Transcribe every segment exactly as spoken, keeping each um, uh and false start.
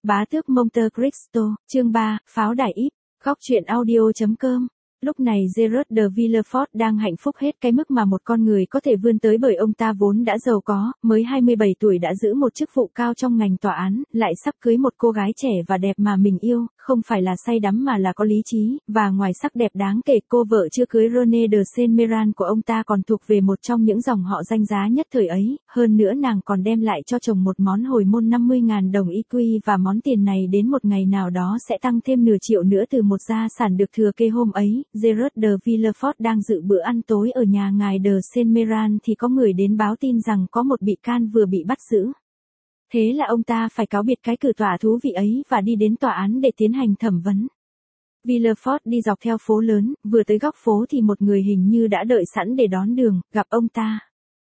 Bá tước Monte Cristo, chương ba, pháo đài íp, góc truyện audio.com. Lúc này Gerard de Villefort đang hạnh phúc hết cái mức mà một con người có thể vươn tới, bởi ông ta vốn đã giàu có, mới hai mươi bảy tuổi đã giữ một chức vụ cao trong ngành tòa án, lại sắp cưới một cô gái trẻ và đẹp mà mình yêu, không phải là say đắm mà là có lý trí, và ngoài sắc đẹp đáng kể, cô vợ chưa cưới René de Saint-Méran của ông ta còn thuộc về một trong những dòng họ danh giá nhất thời ấy, hơn nữa nàng còn đem lại cho chồng một món hồi môn năm mươi nghìn đồng i quy, và món tiền này đến một ngày nào đó sẽ tăng thêm nửa triệu nữa từ một gia sản được thừa kế hôm ấy. Gerard de Villefort đang dự bữa ăn tối ở nhà ngài de Saint-Méran thì có người đến báo tin rằng có một bị can vừa bị bắt giữ. Thế là ông ta phải cáo biệt cái cử tòa thú vị ấy và đi đến tòa án để tiến hành thẩm vấn. Villefort đi dọc theo phố lớn, vừa tới góc phố thì một người hình như đã đợi sẵn để đón đường, gặp ông ta.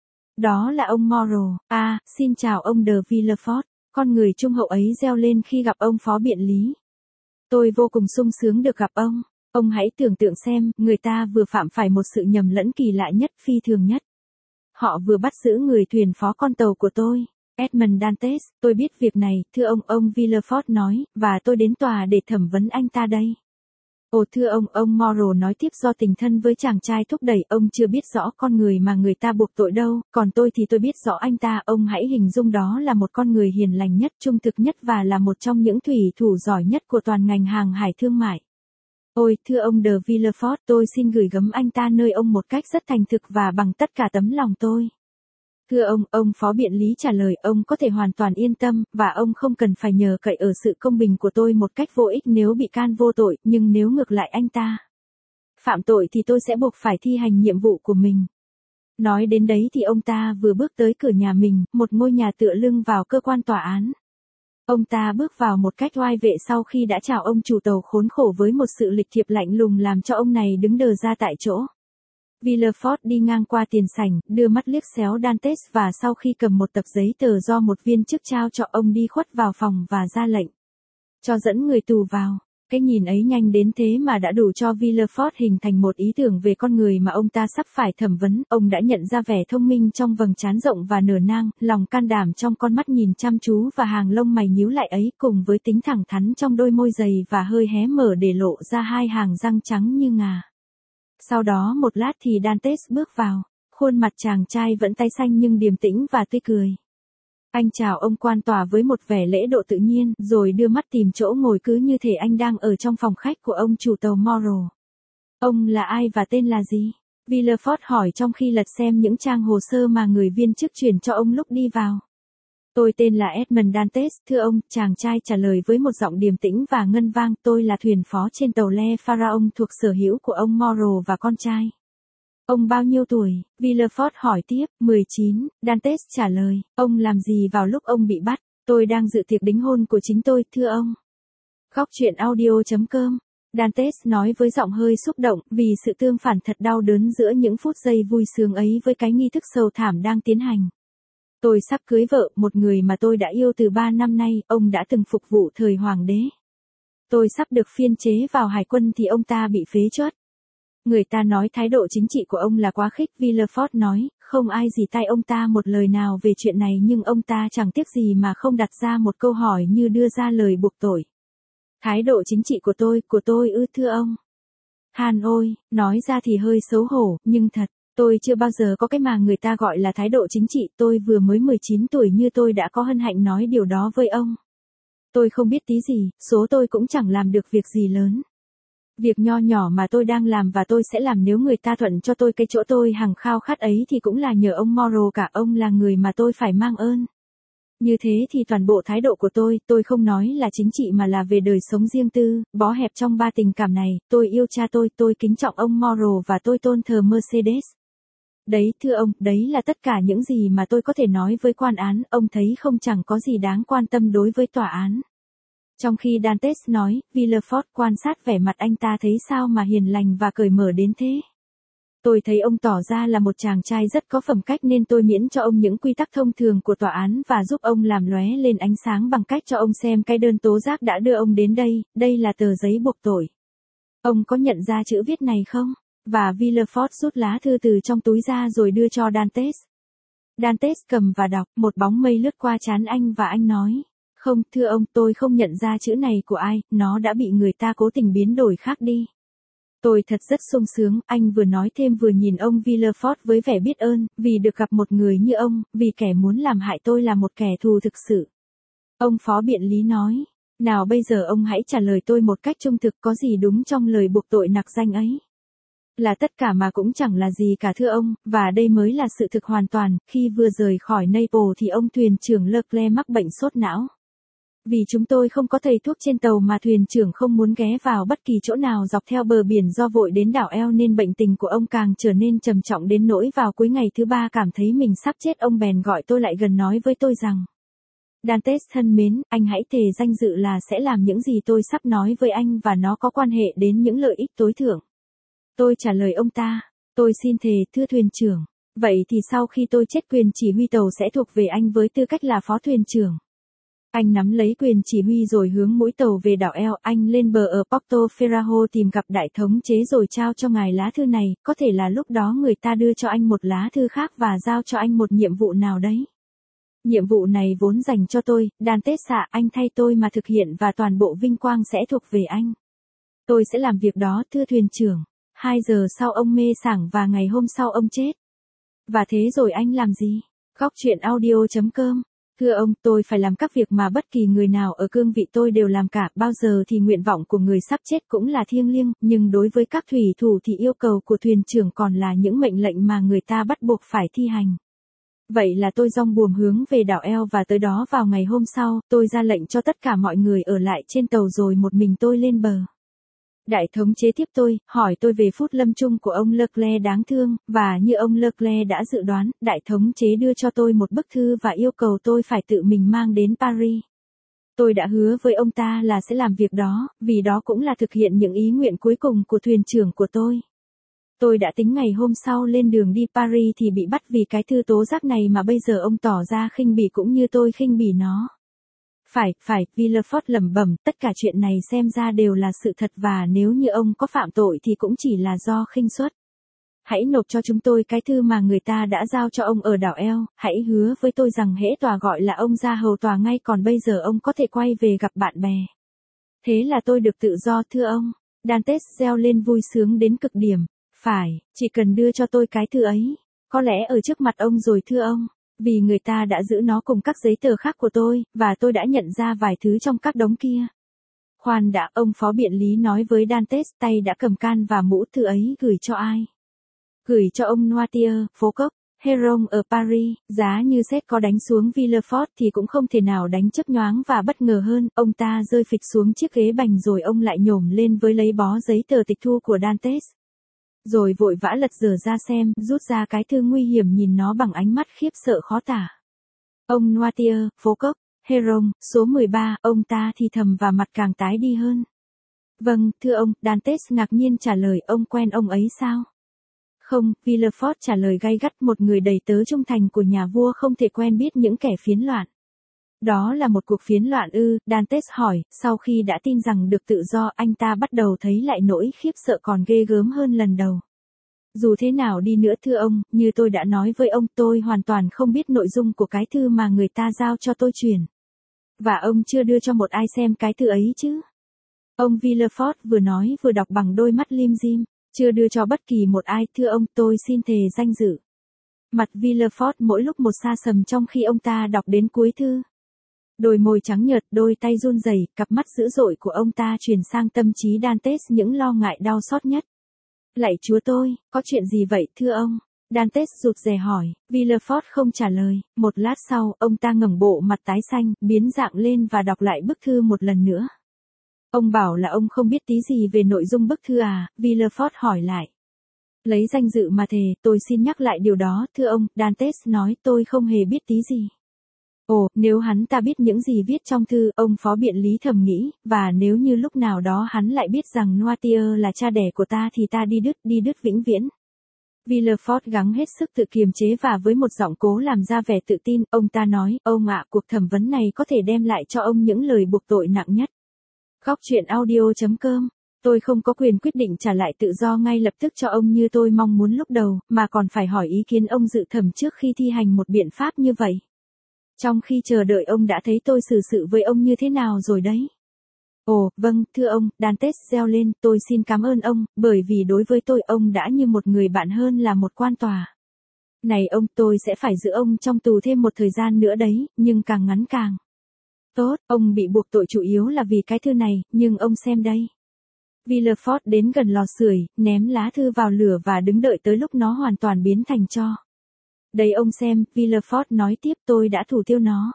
Đó là ông Moreau. À, xin chào ông de Villefort. Con người trung hậu ấy reo lên khi gặp ông phó biện lý. Tôi vô cùng sung sướng được gặp ông. Ông hãy tưởng tượng xem, người ta vừa phạm phải một sự nhầm lẫn kỳ lạ nhất, phi thường nhất. Họ vừa bắt giữ người thuyền phó con tàu của tôi, Edmond Dantes. Tôi biết việc này, thưa ông, ông Villefort nói, và tôi đến tòa để thẩm vấn anh ta đây. Ồ thưa ông, ông Moreau nói tiếp, do tình thân với chàng trai thúc đẩy, ông chưa biết rõ con người mà người ta buộc tội đâu, còn tôi thì tôi biết rõ anh ta. Ông hãy hình dung đó là một con người hiền lành nhất, trung thực nhất và là một trong những thủy thủ giỏi nhất của toàn ngành hàng hải thương mại. Ôi, thưa ông de Villefort, tôi xin gửi gắm anh ta nơi ông một cách rất thành thực và bằng tất cả tấm lòng tôi. Thưa ông, ông phó biện lý trả lời, ông có thể hoàn toàn yên tâm, và ông không cần phải nhờ cậy ở sự công bình của tôi một cách vô ích nếu bị can vô tội, nhưng nếu ngược lại anh ta phạm tội thì tôi sẽ buộc phải thi hành nhiệm vụ của mình. Nói đến đấy thì ông ta vừa bước tới cửa nhà mình, một ngôi nhà tựa lưng vào cơ quan tòa án. Ông ta bước vào một cách oai vệ sau khi đã chào ông chủ tàu khốn khổ với một sự lịch thiệp lạnh lùng làm cho ông này đứng đờ ra tại chỗ. Villefort đi ngang qua tiền sảnh, đưa mắt liếc xéo Dantes và sau khi cầm một tập giấy tờ do một viên chức trao cho ông đi khuất vào phòng và ra lệnh cho dẫn người tù vào. Cái nhìn ấy nhanh đến thế mà đã đủ cho Villefort hình thành một ý tưởng về con người mà ông ta sắp phải thẩm vấn. Ông đã nhận ra vẻ thông minh trong vầng trán rộng và nở nang, lòng can đảm trong con mắt nhìn chăm chú và hàng lông mày nhíu lại ấy, cùng với tính thẳng thắn trong đôi môi dày và hơi hé mở để lộ ra hai hàng răng trắng như ngà. Sau đó một lát thì Dantes bước vào, khuôn mặt chàng trai vẫn tái xanh nhưng điềm tĩnh và tươi cười. Anh chào ông quan tòa với một vẻ lễ độ tự nhiên, rồi đưa mắt tìm chỗ ngồi cứ như thể anh đang ở trong phòng khách của ông chủ tàu Moreau. Ông là ai và tên là gì? Villefort hỏi trong khi lật xem những trang hồ sơ mà người viên chức truyền cho ông lúc đi vào. Tôi tên là Edmond Dantes, thưa ông, chàng trai trả lời với một giọng điềm tĩnh và ngân vang. Tôi là thuyền phó trên tàu Le Pharaon thuộc sở hữu của ông Moreau và con trai. Ông bao nhiêu tuổi? Villefort hỏi tiếp. mười chín, Dantes trả lời. Ông làm gì vào lúc ông bị bắt? Tôi đang dự tiệc đính hôn của chính tôi, thưa ông. Góc truyện audio.com. Dantes nói với giọng hơi xúc động, vì sự tương phản thật đau đớn giữa những phút giây vui sướng ấy với cái nghi thức sầu thảm đang tiến hành. Tôi sắp cưới vợ, một người mà tôi đã yêu từ ba năm nay, ông đã từng phục vụ thời hoàng đế. Tôi sắp được phiên chế vào hải quân thì ông ta bị phế truất. Người ta nói thái độ chính trị của ông là quá khích, Villefort nói, không ai dì tay ông ta một lời nào về chuyện này, nhưng ông ta chẳng tiếc gì mà không đặt ra một câu hỏi như đưa ra lời buộc tội. Thái độ chính trị của tôi, của tôi ư thưa ông? Than ôi, nói ra thì hơi xấu hổ, nhưng thật, tôi chưa bao giờ có cái mà người ta gọi là thái độ chính trị. Tôi vừa mới mười chín tuổi như tôi đã có hân hạnh nói điều đó với ông. Tôi không biết tí gì, số tôi cũng chẳng làm được việc gì lớn. Việc nho nhỏ mà tôi đang làm và tôi sẽ làm nếu người ta thuận cho tôi cái chỗ tôi hằng khao khát ấy thì cũng là nhờ ông Moreau cả. Ông là người mà tôi phải mang ơn. Như thế thì toàn bộ thái độ của tôi, tôi không nói là chính trị mà là về đời sống riêng tư, bó hẹp trong ba tình cảm này. Tôi yêu cha tôi, tôi kính trọng ông Moreau và tôi tôn thờ Mercedes. Đấy thưa ông, đấy là tất cả những gì mà tôi có thể nói với quan án. Ông thấy không, chẳng có gì đáng quan tâm đối với tòa án. Trong khi Dantes nói, Villefort quan sát vẻ mặt anh ta thấy sao mà hiền lành và cởi mở đến thế. Tôi thấy ông tỏ ra là một chàng trai rất có phẩm cách nên tôi miễn cho ông những quy tắc thông thường của tòa án và giúp ông làm lóe lên ánh sáng bằng cách cho ông xem cái đơn tố giác đã đưa ông đến đây. Đây là tờ giấy buộc tội. Ông có nhận ra chữ viết này không? Và Villefort rút lá thư từ trong túi ra rồi đưa cho Dantes. Dantes cầm và đọc, một bóng mây lướt qua trán anh và anh nói. Không, thưa ông, tôi không nhận ra chữ này của ai, nó đã bị người ta cố tình biến đổi khác đi. Tôi thật rất sung sướng, anh vừa nói thêm vừa nhìn ông Villefort với vẻ biết ơn, vì được gặp một người như ông, vì kẻ muốn làm hại tôi là một kẻ thù thực sự. Ông phó biện lý nói, nào bây giờ ông hãy trả lời tôi một cách trung thực, có gì đúng trong lời buộc tội nặc danh ấy. Là tất cả mà cũng chẳng là gì cả thưa ông, và đây mới là sự thực hoàn toàn. Khi vừa rời khỏi Naples thì ông thuyền trưởng Leclerc mắc bệnh sốt não. Vì chúng tôi không có thầy thuốc trên tàu mà thuyền trưởng không muốn ghé vào bất kỳ chỗ nào dọc theo bờ biển do vội đến đảo eo nên bệnh tình của ông càng trở nên trầm trọng đến nỗi vào cuối ngày thứ ba cảm thấy mình sắp chết, ông bèn gọi tôi lại gần nói với tôi rằng: Dantes thân mến, anh hãy thề danh dự là sẽ làm những gì tôi sắp nói với anh và nó có quan hệ đến những lợi ích tối thượng. Tôi trả lời ông ta, tôi xin thề thưa thuyền trưởng. Vậy thì sau khi tôi chết quyền chỉ huy tàu sẽ thuộc về anh với tư cách là phó thuyền trưởng. Anh nắm lấy quyền chỉ huy rồi hướng mũi tàu về đảo eo, anh lên bờ ở Porto Ferrajo tìm gặp đại thống chế rồi trao cho ngài lá thư này, có thể là lúc đó người ta đưa cho anh một lá thư khác và giao cho anh một nhiệm vụ nào đấy. Nhiệm vụ này vốn dành cho tôi, Dantes ạ, anh thay tôi mà thực hiện và toàn bộ vinh quang sẽ thuộc về anh. Tôi sẽ làm việc đó thưa thuyền trưởng. Hai giờ sau ông mê sảng và ngày hôm sau ông chết. Và thế rồi anh làm gì? Góc truyện audio chấm com. Thưa ông, tôi phải làm các việc mà bất kỳ người nào ở cương vị tôi đều làm cả, bao giờ thì nguyện vọng của người sắp chết cũng là thiêng liêng, nhưng đối với các thủy thủ thì yêu cầu của thuyền trưởng còn là những mệnh lệnh mà người ta bắt buộc phải thi hành. Vậy là tôi dong buồm hướng về đảo eo và tới đó vào ngày hôm sau, tôi ra lệnh cho tất cả mọi người ở lại trên tàu rồi một mình tôi lên bờ. Đại thống chế tiếp tôi, hỏi tôi về phút lâm chung của ông Leclerc đáng thương, và như ông Leclerc đã dự đoán, đại thống chế đưa cho tôi một bức thư và yêu cầu tôi phải tự mình mang đến Paris. Tôi đã hứa với ông ta là sẽ làm việc đó, vì đó cũng là thực hiện những ý nguyện cuối cùng của thuyền trưởng của tôi. Tôi đã tính ngày hôm sau lên đường đi Paris thì bị bắt vì cái thư tố giác này mà bây giờ ông tỏ ra khinh bỉ cũng như tôi khinh bỉ nó. Phải, phải, Villefort lẩm bẩm, tất cả chuyện này xem ra đều là sự thật và nếu như ông có phạm tội thì cũng chỉ là do khinh suất. Hãy nộp cho chúng tôi cái thư mà người ta đã giao cho ông ở đảo eo, hãy hứa với tôi rằng hễ tòa gọi là ông ra hầu tòa ngay, còn bây giờ ông có thể quay về gặp bạn bè. Thế là tôi được tự do thưa ông. Dantes reo lên vui sướng đến cực điểm. Phải, chỉ cần đưa cho tôi cái thư ấy. Có lẽ ở trước mặt ông rồi thưa ông. Vì người ta đã giữ nó cùng các giấy tờ khác của tôi, và tôi đã nhận ra vài thứ trong các đống kia. Khoan đã, ông phó biện lý nói với Dantes, tay đã cầm can và mũ. Thư ấy gửi cho ai? Gửi cho ông Noirtier, phố cốc, Héron ở Paris. Giá như sét có đánh xuống Villefort thì cũng không thể nào đánh chớp nhoáng và bất ngờ hơn. Ông ta rơi phịch xuống chiếc ghế bành rồi ông lại nhổm lên với lấy bó giấy tờ tịch thu của Dantes. Rồi vội vã lật dở ra xem, rút ra cái thư nguy hiểm nhìn nó bằng ánh mắt khiếp sợ khó tả. Ông Noirtier, phố cốc, Héron, số mười ba, ông ta thì thầm và mặt càng tái đi hơn. Vâng, thưa ông, Dantes ngạc nhiên trả lời, ông quen ông ấy sao? Không, Villefort trả lời gay gắt, một người đầy tớ trung thành của nhà vua không thể quen biết những kẻ phiến loạn. Đó là một cuộc phiến loạn ư? Dantes hỏi, sau khi đã tin rằng được tự do, anh ta bắt đầu thấy lại nỗi khiếp sợ còn ghê gớm hơn lần đầu. Dù thế nào đi nữa thưa ông, như tôi đã nói với ông, tôi hoàn toàn không biết nội dung của cái thư mà người ta giao cho tôi truyền. Và ông chưa đưa cho một ai xem cái thư ấy chứ? Ông Villefort vừa nói vừa đọc bằng đôi mắt lim dim, chưa đưa cho bất kỳ một ai thưa ông, tôi xin thề danh dự. Mặt Villefort mỗi lúc một sa sầm trong khi ông ta đọc đến cuối thư. Đôi môi trắng nhợt, đôi tay run rẩy, cặp mắt dữ dội của ông ta truyền sang tâm trí Dantes những lo ngại đau xót nhất. Lạy Chúa tôi, có chuyện gì vậy thưa ông? Dantes rụt rè hỏi, Villefort không trả lời, một lát sau, ông ta ngẩng bộ mặt tái xanh, biến dạng lên và đọc lại bức thư một lần nữa. Ông bảo là ông không biết tí gì về nội dung bức thư à? Villefort hỏi lại. Lấy danh dự mà thề, tôi xin nhắc lại điều đó, thưa ông, Dantes nói, tôi không hề biết tí gì. Ồ, nếu hắn ta biết những gì viết trong thư, ông phó biện lý thầm nghĩ, và nếu như lúc nào đó hắn lại biết rằng Noirtier là cha đẻ của ta thì ta đi đứt, đi đứt vĩnh viễn. Villefort gắng hết sức tự kiềm chế và với một giọng cố làm ra vẻ tự tin, ông ta nói, ông ạ, cuộc thẩm vấn này có thể đem lại cho ông những lời buộc tội nặng nhất. Góc truyện audio chấm com. Tôi không có quyền quyết định trả lại tự do ngay lập tức cho ông như tôi mong muốn lúc đầu, mà còn phải hỏi ý kiến ông dự thẩm trước khi thi hành một biện pháp như vậy. Trong khi chờ đợi ông đã thấy tôi xử sự với ông như thế nào rồi đấy. Ồ, vâng, thưa ông, Dantes reo lên, tôi xin cảm ơn ông, bởi vì đối với tôi ông đã như một người bạn hơn là một quan tòa. Này ông, tôi sẽ phải giữ ông trong tù thêm một thời gian nữa đấy, nhưng càng ngắn càng tốt. Ông bị buộc tội chủ yếu là vì cái thư này, nhưng ông xem đây. Villefort đến gần lò sưởi, ném lá thư vào lửa và đứng đợi tới lúc nó hoàn toàn biến thành tro. Đây ông xem, Villefort nói tiếp, tôi đã thủ tiêu nó.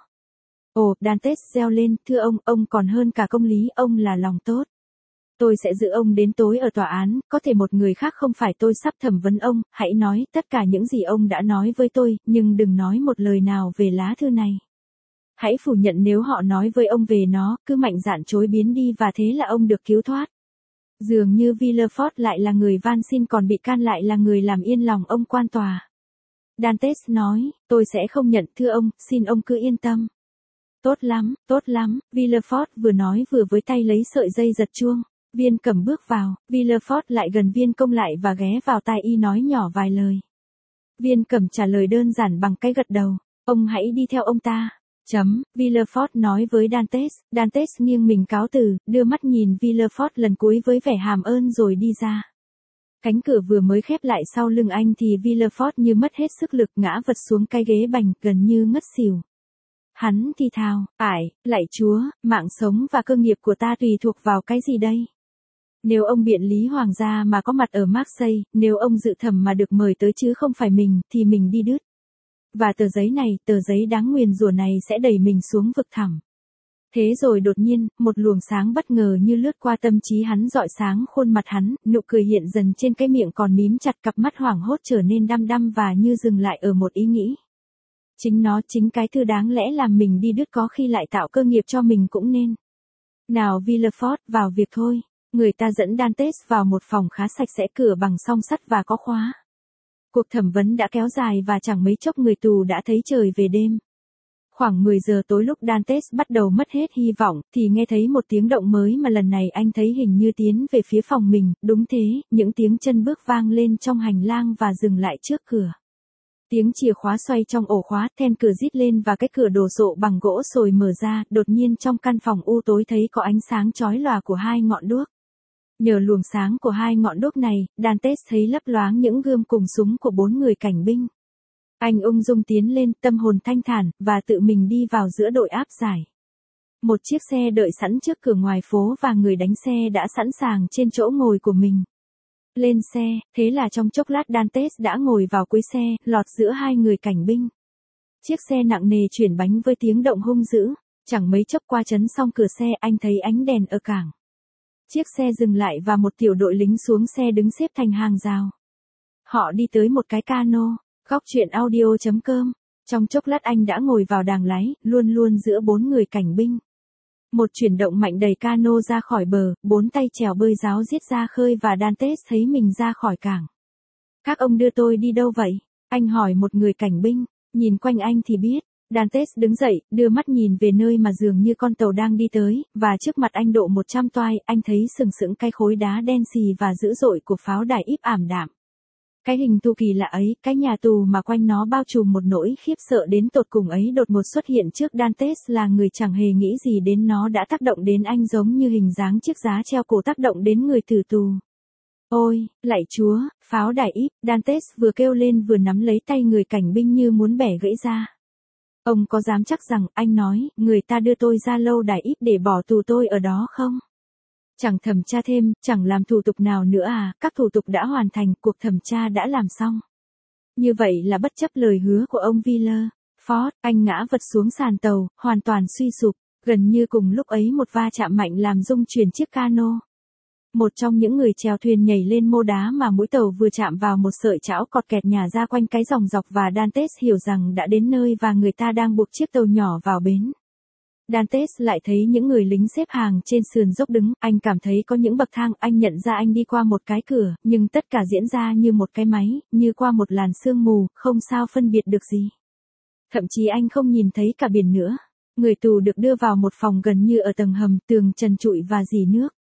Ồ, Dantes reo lên, thưa ông, ông còn hơn cả công lý, ông là lòng tốt. Tôi sẽ giữ ông đến tối ở tòa án, có thể một người khác không phải tôi sắp thẩm vấn ông, hãy nói tất cả những gì ông đã nói với tôi, nhưng đừng nói một lời nào về lá thư này. Hãy phủ nhận nếu họ nói với ông về nó, cứ mạnh dạn chối biến đi và thế là ông được cứu thoát. Dường như Villefort lại là người van xin còn bị can lại là người làm yên lòng ông quan tòa. Dantes nói, tôi sẽ không nhận thưa ông, xin ông cứ yên tâm. Tốt lắm, tốt lắm, Villefort vừa nói vừa với tay lấy sợi dây giật chuông. Viên Cẩm bước vào, Villefort lại gần Viên Công lại và ghé vào tai y nói nhỏ vài lời. Viên Cẩm trả lời đơn giản bằng cái gật đầu, ông hãy đi theo ông ta. Chấm, Villefort nói với Dantes, Dantes nghiêng mình cáo từ, đưa mắt nhìn Villefort lần cuối với vẻ hàm ơn rồi đi ra. Cánh cửa vừa mới khép lại sau lưng anh thì Villefort như mất hết sức lực ngã vật xuống cái ghế bành gần như ngất xỉu. Hắn thì thào, ải, lạy Chúa, mạng sống và cơ nghiệp của ta tùy thuộc vào cái gì đây? Nếu ông biện lý hoàng gia mà có mặt ở Marseille, nếu ông dự thẩm mà được mời tới chứ không phải mình, thì mình đi đứt. Và tờ giấy này, tờ giấy đáng nguyền rủa này sẽ đẩy mình xuống vực thẳm. Thế rồi đột nhiên, một luồng sáng bất ngờ như lướt qua tâm trí hắn rọi sáng khuôn mặt hắn, nụ cười hiện dần trên cái miệng còn mím chặt, cặp mắt hoảng hốt trở nên đăm đăm và như dừng lại ở một ý nghĩ. Chính nó, chính cái thư đáng lẽ làm mình đi đứt có khi lại tạo cơ nghiệp cho mình cũng nên. Nào Villefort, vào việc thôi. Người ta dẫn Dantes vào một phòng khá sạch sẽ, cửa bằng song sắt và có khóa. Cuộc thẩm vấn đã kéo dài và chẳng mấy chốc người tù đã thấy trời về đêm. Khoảng mười giờ tối lúc Dantes bắt đầu mất hết hy vọng, thì nghe thấy một tiếng động mới mà lần này anh thấy hình như tiến về phía phòng mình, đúng thế, những tiếng chân bước vang lên trong hành lang và dừng lại trước cửa. Tiếng chìa khóa xoay trong ổ khóa, then cửa rít lên và cái cửa đồ sộ bằng gỗ sồi mở ra, đột nhiên trong căn phòng u tối thấy có ánh sáng chói lòa của hai ngọn đuốc. Nhờ luồng sáng của hai ngọn đuốc này, Dantes thấy lấp loáng những gươm cùng súng của bốn người cảnh binh. Anh ung dung tiến lên, tâm hồn thanh thản, và tự mình đi vào giữa đội áp giải. Một chiếc xe đợi sẵn trước cửa ngoài phố và người đánh xe đã sẵn sàng trên chỗ ngồi của mình. Lên xe, thế là trong chốc lát Dantes đã ngồi vào cuối xe, lọt giữa hai người cảnh binh. Chiếc xe nặng nề chuyển bánh với tiếng động hung dữ, chẳng mấy chốc qua trấn xong cửa xe anh thấy ánh đèn ở cảng. Chiếc xe dừng lại và một tiểu đội lính xuống xe đứng xếp thành hàng rào. Họ đi tới một cái cano. Góc truyện audio chấm com. Trong chốc lát anh đã ngồi vào đàng lái, luôn luôn giữa bốn người cảnh binh. Một chuyển động mạnh đẩy cano ra khỏi bờ, bốn tay chèo bơi ráo riết ra khơi và Dantes thấy mình ra khỏi cảng. Các ông đưa tôi đi đâu vậy? Anh hỏi một người cảnh binh, nhìn quanh anh thì biết. Dantes đứng dậy, đưa mắt nhìn về nơi mà dường như con tàu đang đi tới, và trước mặt anh độ một trăm toai, anh thấy sừng sững cái khối đá đen xì và dữ dội của pháo đài íp ảm đạm. Cái hình thù kỳ lạ ấy, cái nhà tù mà quanh nó bao trùm một nỗi khiếp sợ đến tột cùng ấy đột ngột xuất hiện trước Dantes là người chẳng hề nghĩ gì đến nó đã tác động đến anh giống như hình dáng chiếc giá treo cổ tác động đến người tử tù. Ôi, lạy Chúa, pháo đài íp, Dantes vừa kêu lên vừa nắm lấy tay người cảnh binh như muốn bẻ gãy ra. Ông có dám chắc rằng, anh nói, người ta đưa tôi ra lâu đài íp để bỏ tù tôi ở đó không? Chẳng thẩm tra thêm, chẳng làm thủ tục nào nữa à, các thủ tục đã hoàn thành, cuộc thẩm tra đã làm xong. Như vậy là bất chấp lời hứa của ông Villefort, anh ngã vật xuống sàn tàu, hoàn toàn suy sụp, gần như cùng lúc ấy một va chạm mạnh làm rung chuyển chiếc cano. Một trong những người chèo thuyền nhảy lên mô đá mà mũi tàu vừa chạm vào một sợi chảo cọt kẹt nhả ra quanh cái dòng dọc và Dantes hiểu rằng đã đến nơi và người ta đang buộc chiếc tàu nhỏ vào bến. Dantes lại thấy những người lính xếp hàng trên sườn dốc đứng, anh cảm thấy có những bậc thang, anh nhận ra anh đi qua một cái cửa, nhưng tất cả diễn ra như một cái máy, như qua một làn sương mù, không sao phân biệt được gì. Thậm chí anh không nhìn thấy cả biển nữa. Người tù được đưa vào một phòng gần như ở tầng hầm, tường trần trụi và rỉ nước.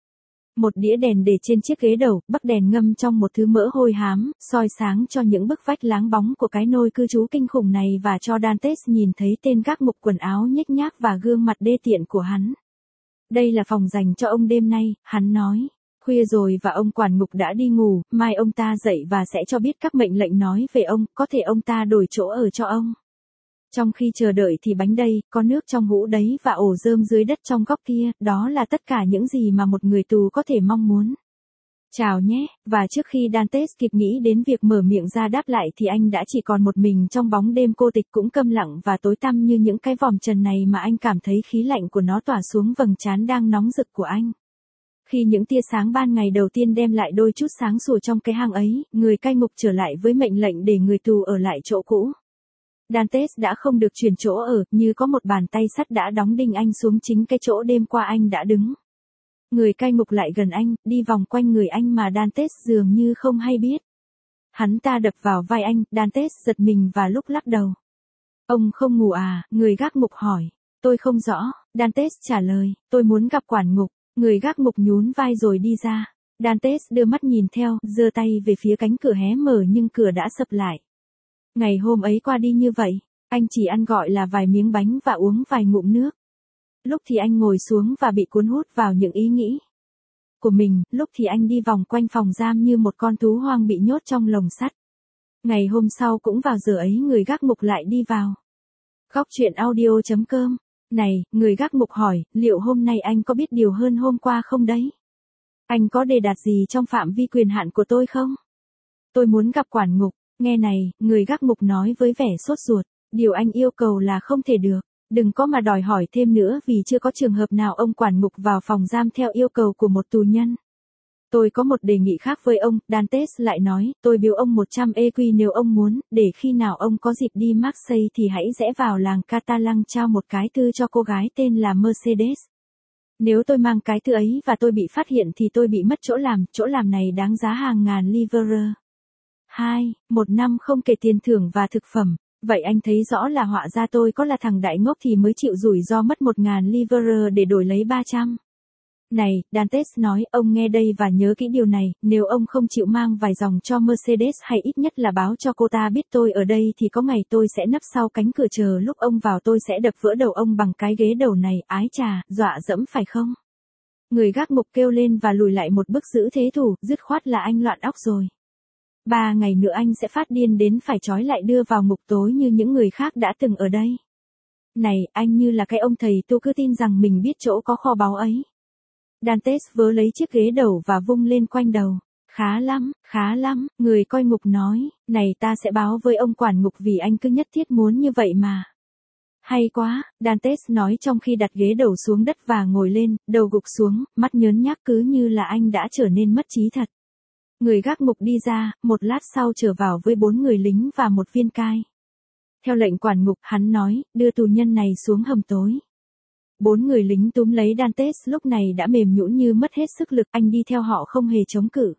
Một đĩa đèn để trên chiếc ghế đầu, bắc đèn ngâm trong một thứ mỡ hôi hám, soi sáng cho những bức vách láng bóng của cái nôi cư trú kinh khủng này và cho Dantes nhìn thấy tên gác mục quần áo nhếch nhác và gương mặt đê tiện của hắn. Đây là phòng dành cho ông đêm nay, hắn nói. Khuya rồi và ông quản ngục đã đi ngủ, mai ông ta dậy và sẽ cho biết các mệnh lệnh nói về ông, có thể ông ta đổi chỗ ở cho ông. Trong khi chờ đợi thì bánh đây, có nước trong hũ đấy và ổ rơm dưới đất trong góc kia, đó là tất cả những gì mà một người tù có thể mong muốn. Chào nhé, và trước khi Dantes kịp nghĩ đến việc mở miệng ra đáp lại thì anh đã chỉ còn một mình trong bóng đêm cô tịch cũng câm lặng và tối tăm như những cái vòm trần này mà anh cảm thấy khí lạnh của nó tỏa xuống vầng trán đang nóng rực của anh. Khi những tia sáng ban ngày đầu tiên đem lại đôi chút sáng sủa trong cái hang ấy, người cai ngục trở lại với mệnh lệnh để người tù ở lại chỗ cũ. Dantes đã không được chuyển chỗ ở, như có một bàn tay sắt đã đóng đinh anh xuống chính cái chỗ đêm qua anh đã đứng. Người cai ngục lại gần anh, đi vòng quanh người anh mà Dantes dường như không hay biết. Hắn ta đập vào vai anh, Dantes giật mình và lúc lắc đầu. Ông không ngủ à, người gác ngục hỏi. Tôi không rõ, Dantes trả lời, tôi muốn gặp quản ngục. Người gác ngục nhún vai rồi đi ra. Dantes đưa mắt nhìn theo, giơ tay về phía cánh cửa hé mở nhưng cửa đã sập lại. Ngày hôm ấy qua đi như vậy, anh chỉ ăn gọi là vài miếng bánh và uống vài ngụm nước. Lúc thì anh ngồi xuống và bị cuốn hút vào những ý nghĩ của mình, lúc thì anh đi vòng quanh phòng giam như một con thú hoang bị nhốt trong lồng sắt. Ngày hôm sau cũng vào giờ ấy người gác mục lại đi vào. Góc truyện audio chấm com. Này, người gác mục hỏi, liệu hôm nay anh có biết điều hơn hôm qua không đấy? Anh có đề đạt gì trong phạm vi quyền hạn của tôi không? Tôi muốn gặp quản ngục. Nghe này, người gác mục nói với vẻ sốt ruột, điều anh yêu cầu là không thể được. Đừng có mà đòi hỏi thêm nữa vì chưa có trường hợp nào ông quản ngục vào phòng giam theo yêu cầu của một tù nhân. Tôi có một đề nghị khác với ông, Dantes lại nói, tôi biếu ông một trăm e quy nếu ông muốn, để khi nào ông có dịp đi Marseille thì hãy rẽ vào làng Catalan trao một cái thư cho cô gái tên là Mercedes. Nếu tôi mang cái thư ấy và tôi bị phát hiện thì tôi bị mất chỗ làm, chỗ làm này đáng giá hàng ngàn livre. hai. Một năm không kể tiền thưởng và thực phẩm. Vậy anh thấy rõ là họa ra tôi có là thằng đại ngốc thì mới chịu rủi ro mất một ngàn livre để đổi lấy ba trăm. Này, Dantes nói, ông nghe đây và nhớ kỹ điều này, nếu ông không chịu mang vài dòng cho Mercedes hay ít nhất là báo cho cô ta biết tôi ở đây thì có ngày tôi sẽ nấp sau cánh cửa chờ lúc ông vào tôi sẽ đập vỡ đầu ông bằng cái ghế đầu này, ái chà, dọa dẫm phải không? Người gác mục kêu lên và lùi lại một bước giữ thế thủ, dứt khoát là anh loạn óc rồi. Ba ngày nữa anh sẽ phát điên đến phải trói lại đưa vào ngục tối như những người khác đã từng ở đây. Này, anh như là cái ông thầy tu cứ tin rằng mình biết chỗ có kho báu ấy. Dantes vớ lấy chiếc ghế đầu và vung lên quanh đầu. Khá lắm, khá lắm, người coi ngục nói, này ta sẽ báo với ông quản ngục vì anh cứ nhất thiết muốn như vậy mà. Hay quá, Dantes nói trong khi đặt ghế đầu xuống đất và ngồi lên, đầu gục xuống, mắt nhớn nhác cứ như là anh đã trở nên mất trí thật. Người gác ngục đi ra, một lát sau trở vào với bốn người lính và một viên cai. Theo lệnh quản ngục, hắn nói, đưa tù nhân này xuống hầm tối. Bốn người lính túm lấy Dantes lúc này đã mềm nhũn như mất hết sức lực, anh đi theo họ không hề chống cự.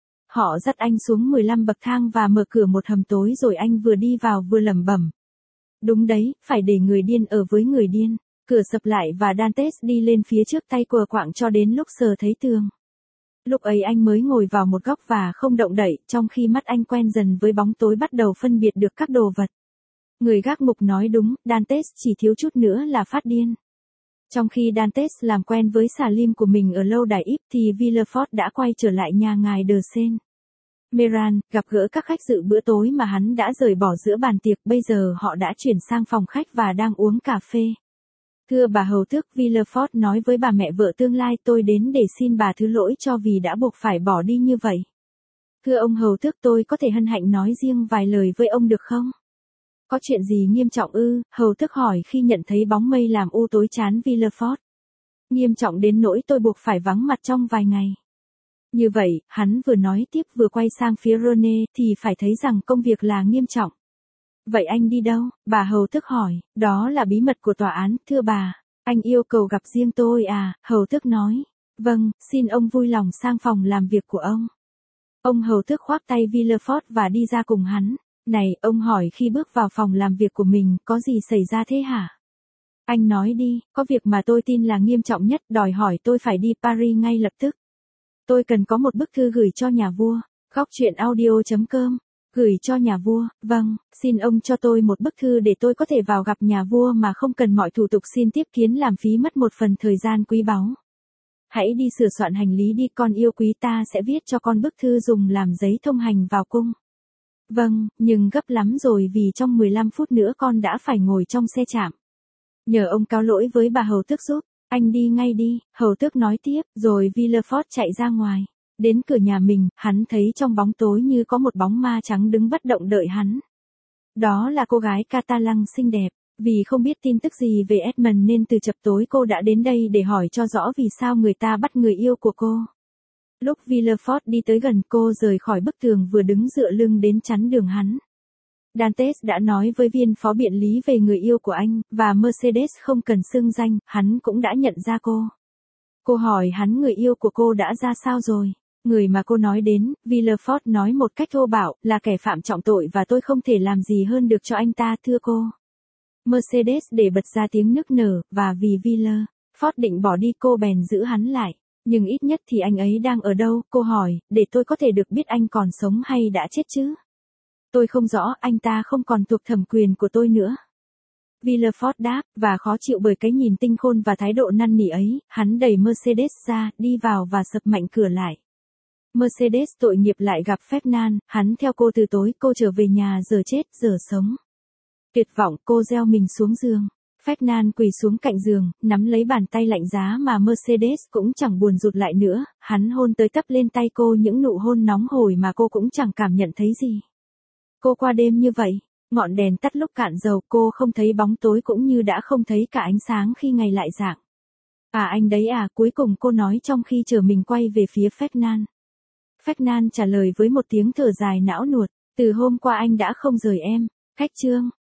Họ dắt anh xuống mười lăm bậc thang và mở cửa một hầm tối rồi anh vừa đi vào vừa lẩm bẩm. Đúng đấy, phải để người điên ở với người điên. Cửa sập lại và Dantes đi lên phía trước tay quờ quạng cho đến lúc sờ thấy tường. Lúc ấy anh mới ngồi vào một góc và không động đậy, trong khi mắt anh quen dần với bóng tối bắt đầu phân biệt được các đồ vật. Người gác mục nói đúng, Dantes chỉ thiếu chút nữa là phát điên. Trong khi Dantes làm quen với xà lim của mình ở lâu đài Yves thì Villefort đã quay trở lại nhà ngài De Sen. Meran, gặp gỡ các khách dự bữa tối mà hắn đã rời bỏ giữa bàn tiệc, bây giờ họ đã chuyển sang phòng khách và đang uống cà phê. Thưa bà hầu tước, Villefort nói với bà mẹ vợ tương lai, tôi đến để xin bà thứ lỗi cho vì đã buộc phải bỏ đi như vậy. Thưa ông hầu tước, tôi có thể hân hạnh nói riêng vài lời với ông được không? Có chuyện gì nghiêm trọng ư? Hầu tước hỏi khi nhận thấy bóng mây làm u tối chán Villefort. Nghiêm trọng đến nỗi tôi buộc phải vắng mặt trong vài ngày. Như vậy, hắn vừa nói tiếp vừa quay sang phía Rene thì phải thấy rằng công việc là nghiêm trọng. Vậy anh đi đâu? Bà hầu tước hỏi. Đó là bí mật của tòa án, thưa bà. Anh yêu cầu gặp riêng tôi à? Hầu tước nói. Vâng, xin ông vui lòng sang phòng làm việc của ông. Ông hầu tước khoác tay Villefort và đi ra cùng hắn. Này, ông hỏi khi bước vào phòng làm việc của mình, có gì xảy ra thế hả? Anh nói đi, có việc mà tôi tin là nghiêm trọng nhất, đòi hỏi tôi phải đi Paris ngay lập tức. Tôi cần có một bức thư gửi cho nhà vua. Góc chuyện audio chấm com. Gửi cho nhà vua, vâng, xin ông cho tôi một bức thư để tôi có thể vào gặp nhà vua mà không cần mọi thủ tục xin tiếp kiến làm phí mất một phần thời gian quý báu. Hãy đi sửa soạn hành lý đi, con yêu quý, ta sẽ viết cho con bức thư dùng làm giấy thông hành vào cung. Vâng, nhưng gấp lắm rồi vì trong mười lăm phút nữa con đã phải ngồi trong xe chạm. Nhờ ông cáo lỗi với bà hầu tước giúp, anh đi ngay đi, hầu tước nói tiếp, rồi Villefort chạy ra ngoài. Đến cửa nhà mình, hắn thấy trong bóng tối như có một bóng ma trắng đứng bất động đợi hắn. Đó là cô gái Catalan xinh đẹp. Vì không biết tin tức gì về Edmund nên từ chập tối cô đã đến đây để hỏi cho rõ vì sao người ta bắt người yêu của cô. Lúc Villefort đi tới gần cô rời khỏi bức tường vừa đứng dựa lưng đến chắn đường hắn. Dantes đã nói với viên phó biện lý về người yêu của anh, và Mercedes không cần xưng danh, hắn cũng đã nhận ra cô. Cô hỏi hắn người yêu của cô đã ra sao rồi. Người mà cô nói đến, Villefort nói một cách thô bạo, là kẻ phạm trọng tội và tôi không thể làm gì hơn được cho anh ta, thưa cô. Mercedes để bật ra tiếng nức nở, và vì Villefort định bỏ đi cô bèn giữ hắn lại. Nhưng ít nhất thì anh ấy đang ở đâu, cô hỏi, để tôi có thể được biết anh còn sống hay đã chết chứ. Tôi không rõ, anh ta không còn thuộc thẩm quyền của tôi nữa. Villefort đáp, và khó chịu bởi cái nhìn tinh khôn và thái độ năn nỉ ấy, hắn đẩy Mercedes ra, đi vào và sập mạnh cửa lại. Mercedes tội nghiệp lại gặp Fernand, hắn theo cô từ tối, cô trở về nhà giờ chết, giờ sống. Tuyệt vọng, cô gieo mình xuống giường. Fernand quỳ xuống cạnh giường, nắm lấy bàn tay lạnh giá mà Mercedes cũng chẳng buồn rụt lại nữa, hắn hôn tới tấp lên tay cô những nụ hôn nóng hổi mà cô cũng chẳng cảm nhận thấy gì. Cô qua đêm như vậy, ngọn đèn tắt lúc cạn dầu, cô không thấy bóng tối cũng như đã không thấy cả ánh sáng khi ngày lại rạng. À anh đấy à, cuối cùng cô nói trong khi chờ mình quay về phía Fernand. Fernand trả lời với một tiếng thở dài não nuột, từ hôm qua anh đã không rời em. Khách chương.